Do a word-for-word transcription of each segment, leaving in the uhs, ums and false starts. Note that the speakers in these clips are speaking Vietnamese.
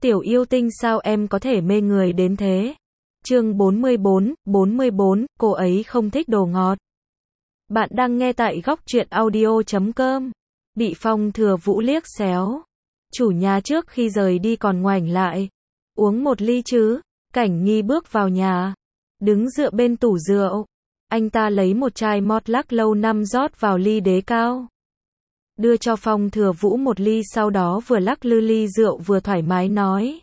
Tiểu yêu tinh sao em có thể mê người đến thế? Chương bốn mươi bốn, bốn mươi bốn, cô ấy không thích đồ ngọt. Bạn đang nghe tại góc truyện audio chấm com. Bị Phong Thừa Vũ liếc xéo. Chủ nhà trước khi rời đi còn ngoảnh lại. Uống một ly chứ? Cảnh Nghi bước vào nhà. Đứng dựa bên tủ rượu. Anh ta lấy một chai mót lắc lâu năm rót vào ly đế cao. Đưa cho Phong Thừa Vũ một ly, sau đó vừa lắc lư ly rượu vừa thoải mái nói.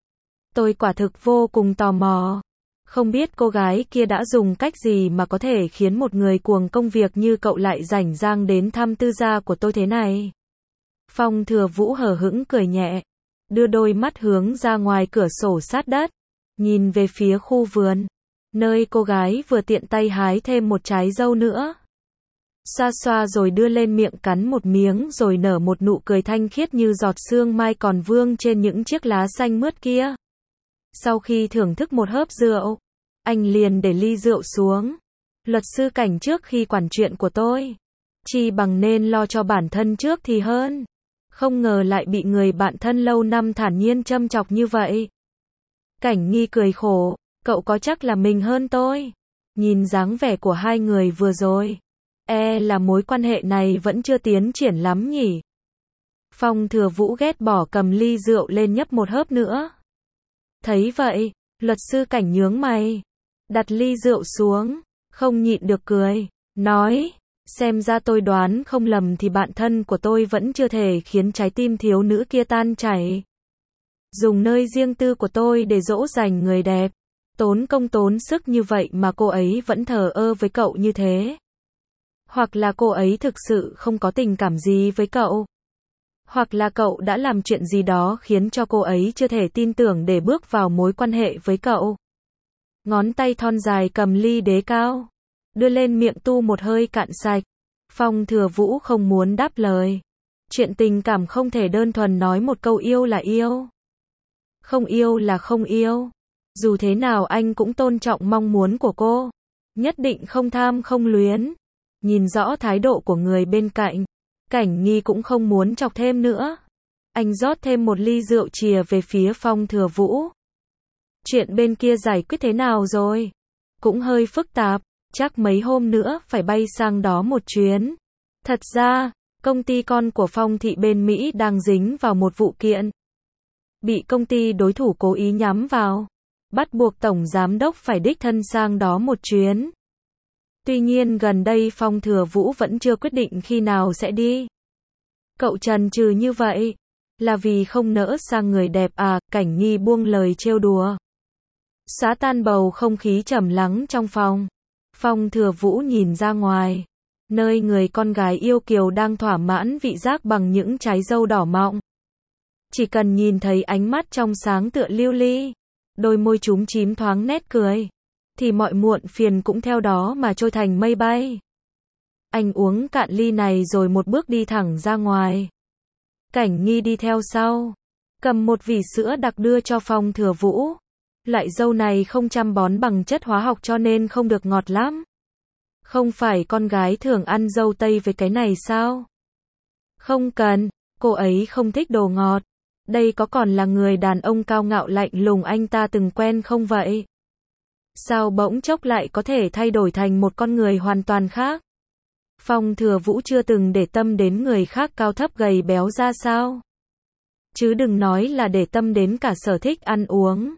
Tôi quả thực vô cùng tò mò. Không biết cô gái kia đã dùng cách gì mà có thể khiến một người cuồng công việc như cậu lại rảnh rang đến thăm tư gia của tôi thế này. Phong Thừa Vũ hờ hững cười nhẹ. Đưa đôi mắt hướng ra ngoài cửa sổ sát đất. Nhìn về phía khu vườn. Nơi cô gái vừa tiện tay hái thêm một trái dâu nữa. Xoa xoa rồi đưa lên miệng cắn một miếng rồi nở một nụ cười thanh khiết như giọt sương mai còn vương trên những chiếc lá xanh mướt kia. Sau khi thưởng thức một hớp rượu, anh liền để ly rượu xuống. Luật sư Cảnh, trước khi quản chuyện của tôi, chi bằng nên lo cho bản thân trước thì hơn. Không ngờ lại bị người bạn thân lâu năm thản nhiên châm chọc như vậy. Cảnh Nghi cười khổ, cậu có chắc là mình hơn tôi? Nhìn dáng vẻ của hai người vừa rồi, e là mối quan hệ này vẫn chưa tiến triển lắm nhỉ. Phong Thừa Vũ ghét bỏ cầm ly rượu lên nhấp một hớp nữa. Thấy vậy, luật sư Cảnh nhướng mày, đặt ly rượu xuống, không nhịn được cười, nói, xem ra tôi đoán không lầm thì bạn thân của tôi vẫn chưa thể khiến trái tim thiếu nữ kia tan chảy. Dùng nơi riêng tư của tôi để dỗ dành người đẹp, tốn công tốn sức như vậy mà cô ấy vẫn thờ ơ với cậu như thế. Hoặc là cô ấy thực sự không có tình cảm gì với cậu. Hoặc là cậu đã làm chuyện gì đó khiến cho cô ấy chưa thể tin tưởng để bước vào mối quan hệ với cậu. Ngón tay thon dài cầm ly đế cao, đưa lên miệng tu một hơi cạn sạch. Phong Thừa Vũ không muốn đáp lời. Chuyện tình cảm không thể đơn thuần nói một câu yêu là yêu. Không yêu là không yêu. Dù thế nào anh cũng tôn trọng mong muốn của cô. Nhất định không tham không luyến. Nhìn rõ thái độ của người bên cạnh, Cảnh Nghi cũng không muốn chọc thêm nữa. Anh rót thêm một ly rượu chìa về phía Phong Thừa Vũ. Chuyện bên kia giải quyết thế nào rồi? Cũng hơi phức tạp, chắc mấy hôm nữa phải bay sang đó một chuyến. Thật ra, công ty con của Phong thị bên Mỹ đang dính vào một vụ kiện. Bị công ty đối thủ cố ý nhắm vào. Bắt buộc Tổng Giám đốc phải đích thân sang đó một chuyến. Tuy nhiên gần đây Phong Thừa Vũ vẫn chưa quyết định khi nào sẽ đi. Cậu chần chừ như vậy, là vì không nỡ sang người đẹp à? Cảnh Nghi buông lời trêu đùa. Xóa tan bầu không khí trầm lắng trong phòng. Phong Thừa Vũ nhìn ra ngoài, nơi người con gái yêu kiều đang thỏa mãn vị giác bằng những trái dâu đỏ mọng. Chỉ cần nhìn thấy ánh mắt trong sáng tựa lưu ly, đôi môi chúm chím thoáng nét cười, thì mọi muộn phiền cũng theo đó mà trôi thành mây bay. Anh uống cạn ly này rồi một bước đi thẳng ra ngoài. Cảnh Nghi đi theo sau, cầm một vỉ sữa đặc đưa cho Phong Thừa Vũ. Loại dâu này không chăm bón bằng chất hóa học cho nên không được ngọt lắm. Không phải con gái thường ăn dâu tây với cái này sao? Không cần, cô ấy không thích đồ ngọt. Đây có còn là người đàn ông cao ngạo lạnh lùng anh ta từng quen không vậy? Sao bỗng chốc lại có thể thay đổi thành một con người hoàn toàn khác? Phong Thừa Vũ chưa từng để tâm đến người khác cao thấp gầy béo ra sao? Chứ đừng nói là để tâm đến cả sở thích ăn uống.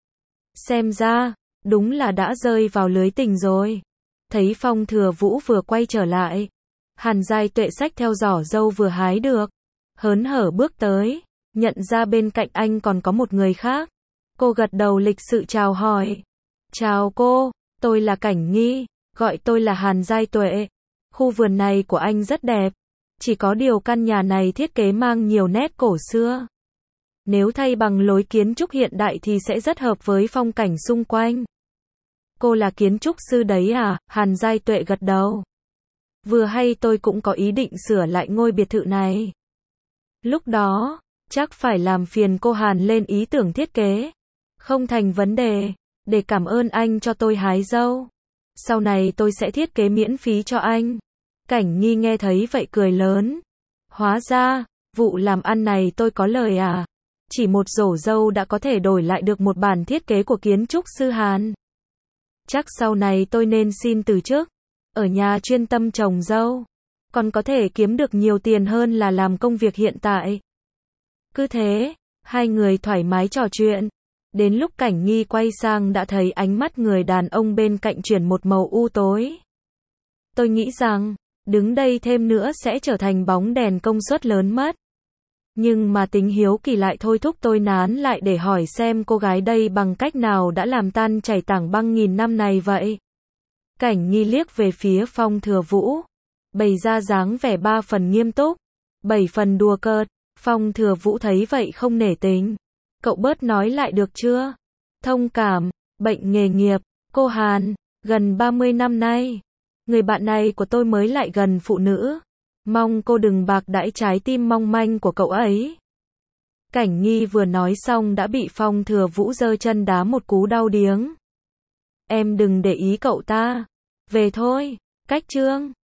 Xem ra, đúng là đã rơi vào lưới tình rồi. Thấy Phong Thừa Vũ vừa quay trở lại, Hàn Giai Tuệ xách theo giỏ dâu vừa hái được, hớn hở bước tới, nhận ra bên cạnh anh còn có một người khác. Cô gật đầu lịch sự chào hỏi. Chào cô, tôi là Cảnh Nghi, gọi tôi là Hàn Giai Tuệ. Khu vườn này của anh rất đẹp, chỉ có điều căn nhà này thiết kế mang nhiều nét cổ xưa. Nếu thay bằng lối kiến trúc hiện đại thì sẽ rất hợp với phong cảnh xung quanh. Cô là kiến trúc sư đấy à? Hàn Giai Tuệ gật đầu. Vừa hay tôi cũng có ý định sửa lại ngôi biệt thự này. Lúc đó, chắc phải làm phiền cô Hàn lên ý tưởng thiết kế. Không thành vấn đề, để cảm ơn anh cho tôi hái dâu. Sau này tôi sẽ thiết kế miễn phí cho anh. Cảnh Nghi nghe thấy vậy cười lớn. Hóa ra, vụ làm ăn này tôi có lời à? Chỉ một rổ dâu đã có thể đổi lại được một bản thiết kế của kiến trúc sư Hàn. Chắc sau này tôi nên xin từ chức, ở nhà chuyên tâm trồng dâu, còn có thể kiếm được nhiều tiền hơn là làm công việc hiện tại. Cứ thế, hai người thoải mái trò chuyện. Đến lúc Cảnh Nghi quay sang đã thấy ánh mắt người đàn ông bên cạnh chuyển một màu u tối. Tôi nghĩ rằng, đứng đây thêm nữa sẽ trở thành bóng đèn công suất lớn mất. Nhưng mà tính hiếu kỳ lại thôi thúc tôi nán lại để hỏi xem cô gái đây bằng cách nào đã làm tan chảy tảng băng nghìn năm này vậy. Cảnh Nghi liếc về phía Phong Thừa Vũ, bày ra dáng vẻ ba phần nghiêm túc, bảy phần đùa cợt. Phong Thừa Vũ thấy vậy không nể tình. Cậu bớt nói lại được chưa? Thông cảm, bệnh nghề nghiệp, cô Hàn, gần ba mươi năm nay, người bạn này của tôi mới lại gần phụ nữ. Mong cô đừng bạc đãi trái tim mong manh của cậu ấy. Cảnh Nghi vừa nói xong đã bị Phong Thừa Vũ giơ chân đá một cú đau điếng. Em đừng để ý cậu ta. Về thôi, cách chương.